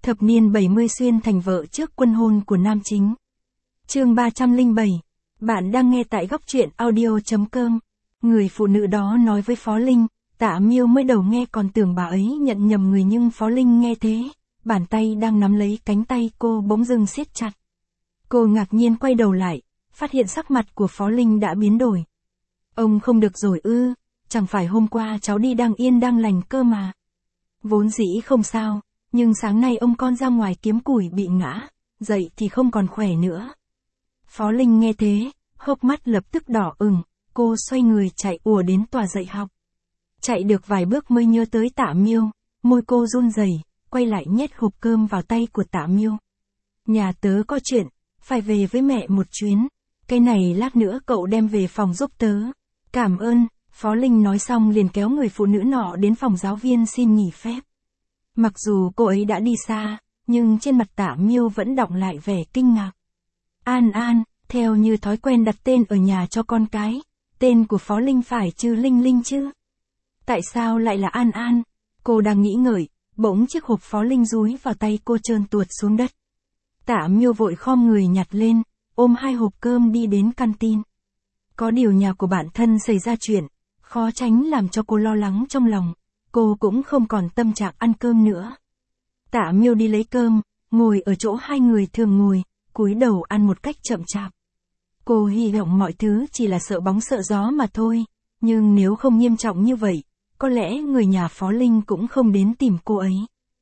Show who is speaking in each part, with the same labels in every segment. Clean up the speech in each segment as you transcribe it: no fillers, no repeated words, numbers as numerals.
Speaker 1: Thập niên 70 xuyên thành vợ trước quân hôn của nam chính. Chương 307. Bạn đang nghe tại góc truyện audio.com. Người phụ nữ đó nói với Phó Linh, Tạ Miêu mới đầu nghe còn tưởng bà ấy nhận nhầm người, nhưng Phó Linh nghe thế, bàn tay đang nắm lấy cánh tay cô bỗng dưng siết chặt. Cô ngạc nhiên quay đầu lại, phát hiện sắc mặt của Phó Linh đã biến đổi. Ông không được rồi ư? Chẳng phải hôm qua cháu đi đang yên đang lành cơ mà. Vốn dĩ không sao, nhưng sáng nay ông con ra ngoài kiếm củi bị ngã, dậy thì không còn khỏe nữa. Phó Linh nghe thế, hốc mắt lập tức đỏ ửng, cô xoay người chạy ùa đến tòa dạy học. Chạy được vài bước mới nhớ tới Tạ Miêu, môi cô run rẩy, quay lại nhét hộp cơm vào tay của Tạ Miêu. Nhà tớ có chuyện, phải về với mẹ một chuyến, cái này lát nữa cậu đem về phòng giúp tớ. Cảm ơn, Phó Linh nói xong liền kéo người phụ nữ nọ đến phòng giáo viên xin nghỉ phép. Mặc dù cô ấy đã đi xa, nhưng trên mặt Tạ Miêu vẫn đọng lại vẻ kinh ngạc. An An, theo như thói quen đặt tên ở nhà cho con cái, tên của Phó Linh phải chứ Linh Linh chứ? Tại sao lại là An An? Cô đang nghĩ ngợi, bỗng chiếc hộp Phó Linh dúi vào tay cô trơn tuột xuống đất. Tạ Miêu vội khom người nhặt lên, ôm hai hộp cơm đi đến canteen. Có điều nhà của bản thân xảy ra chuyện, khó tránh làm cho cô lo lắng trong lòng, cô cũng không còn tâm trạng ăn cơm nữa. Tạ Miêu đi lấy cơm, ngồi ở chỗ hai người thường ngồi, cúi đầu ăn một cách chậm chạp. Cô hy vọng mọi thứ chỉ là sợ bóng sợ gió mà thôi, nhưng nếu không nghiêm trọng như vậy, có lẽ người nhà Phó Linh cũng không đến tìm cô ấy.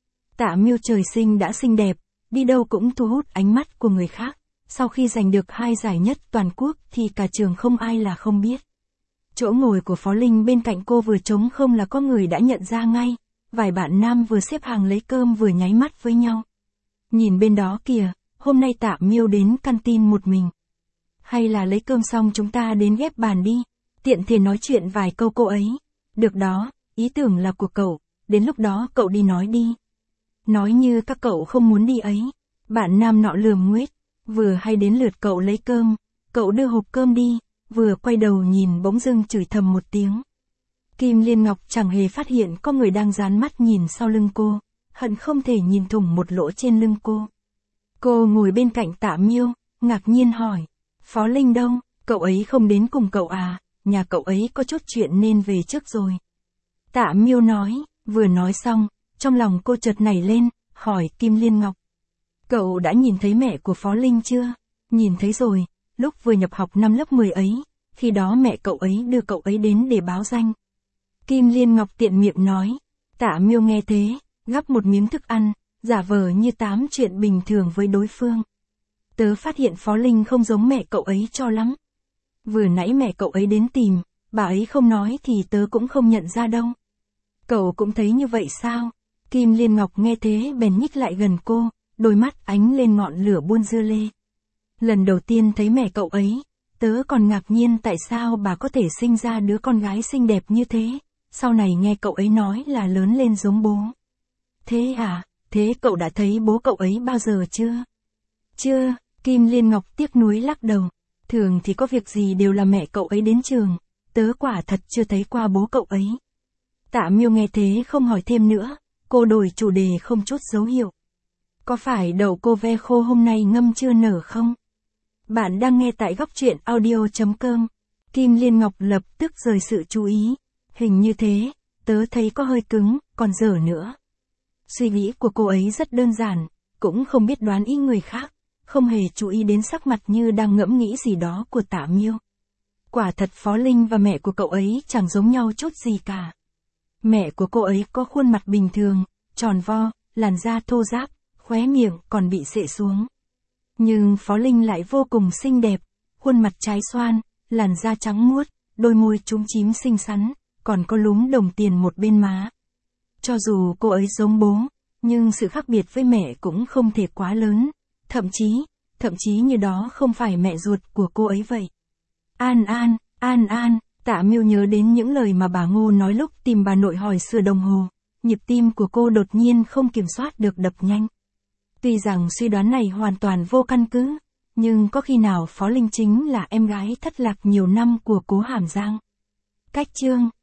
Speaker 1: Tạ Miêu trời sinh đã xinh đẹp, đi đâu cũng thu hút ánh mắt của người khác, sau khi giành được 2 giải nhất toàn quốc thì cả trường không ai là không biết. Chỗ ngồi của Phó Linh bên cạnh cô vừa trống không là có người đã nhận ra ngay, vài bạn nam vừa xếp hàng lấy cơm vừa nháy mắt với nhau. Nhìn bên đó kìa, hôm nay Tạ Miêu đến canteen một mình. Hay là lấy cơm xong chúng ta đến ghép bàn đi, tiện thể nói chuyện vài câu cô ấy. Được đó, ý tưởng là của cậu, đến lúc đó cậu đi nói đi. Nói như các cậu không muốn đi ấy. Bạn nam nọ lườm nguết, vừa hay đến lượt cậu lấy cơm, cậu đưa hộp cơm đi, vừa quay đầu nhìn bỗng dưng chửi thầm một tiếng. Kim Liên Ngọc chẳng hề phát hiện có người đang dán mắt nhìn sau lưng cô, hận không thể nhìn thủng một lỗ trên lưng cô. Cô ngồi bên cạnh Tạ Miêu, ngạc nhiên hỏi, Phó Linh đâu, cậu ấy không đến cùng cậu à, nhà cậu ấy có chút chuyện nên về trước rồi. Tạ Miêu nói, vừa nói xong, trong lòng cô chợt nảy lên, hỏi Kim Liên Ngọc. Cậu đã nhìn thấy mẹ của Phó Linh chưa? Nhìn thấy rồi, lúc vừa nhập học năm lớp 10 ấy, khi đó mẹ cậu ấy đưa cậu ấy đến để báo danh. Kim Liên Ngọc tiện miệng nói. Tạ Miêu nghe thế, gắp một miếng thức ăn, giả vờ như tám chuyện bình thường với đối phương. Tớ phát hiện Phó Linh không giống mẹ cậu ấy cho lắm. Vừa nãy mẹ cậu ấy đến tìm, bà ấy không nói thì tớ cũng không nhận ra đâu. Cậu cũng thấy như vậy sao? Kim Liên Ngọc nghe thế bèn nhích lại gần cô, đôi mắt ánh lên ngọn lửa buôn dưa lê. Lần đầu tiên thấy mẹ cậu ấy, tớ còn ngạc nhiên tại sao bà có thể sinh ra đứa con gái xinh đẹp như thế, sau này nghe cậu ấy nói là lớn lên giống bố. Thế à, thế cậu đã thấy bố cậu ấy bao giờ chưa? Chưa, Kim Liên Ngọc tiếc nuối lắc đầu, thường thì có việc gì đều là mẹ cậu ấy đến trường, tớ quả thật chưa thấy qua bố cậu ấy. Tạ Miêu nghe thế không hỏi thêm nữa, cô đổi chủ đề không chút dấu hiệu. Có phải đậu cô ve khô hôm nay ngâm chưa nở không? Bạn đang nghe tại góc truyện audio.com. Kim Liên Ngọc lập tức rời sự chú ý. Hình như thế, tớ thấy có hơi cứng, còn dở nữa. Suy nghĩ của cô ấy rất đơn giản, cũng không biết đoán ý người khác, không hề chú ý đến sắc mặt như đang ngẫm nghĩ gì đó của Tạ Miêu. Quả thật Phó Linh và mẹ của cậu ấy chẳng giống nhau chút gì cả. Mẹ của cô ấy có khuôn mặt bình thường, tròn vo, làn da thô ráp, khóe miệng còn bị xệ xuống. Nhưng Phó Linh lại vô cùng xinh đẹp, khuôn mặt trái xoan, làn da trắng muốt, đôi môi chúm chím xinh xắn, còn có lúm đồng tiền một bên má. Cho dù cô ấy giống bố, nhưng sự khác biệt với mẹ cũng không thể quá lớn, thậm chí như đó không phải mẹ ruột của cô ấy vậy. An An, An An, Tạ Miêu nhớ đến những lời mà bà Ngô nói lúc tìm bà nội hỏi sửa đồng hồ, nhịp tim của cô đột nhiên không kiểm soát được đập nhanh. Tuy rằng suy đoán này hoàn toàn vô căn cứ, nhưng có khi nào Phó Linh chính là em gái thất lạc nhiều năm của Cố Hàm Giang? Cách chương